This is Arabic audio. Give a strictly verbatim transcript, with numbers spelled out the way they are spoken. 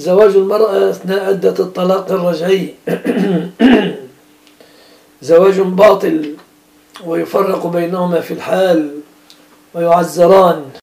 زواج المرأة أثناء عدة الطلاق الرجعي زواج باطل، ويفرق بينهما في الحال ويعزران.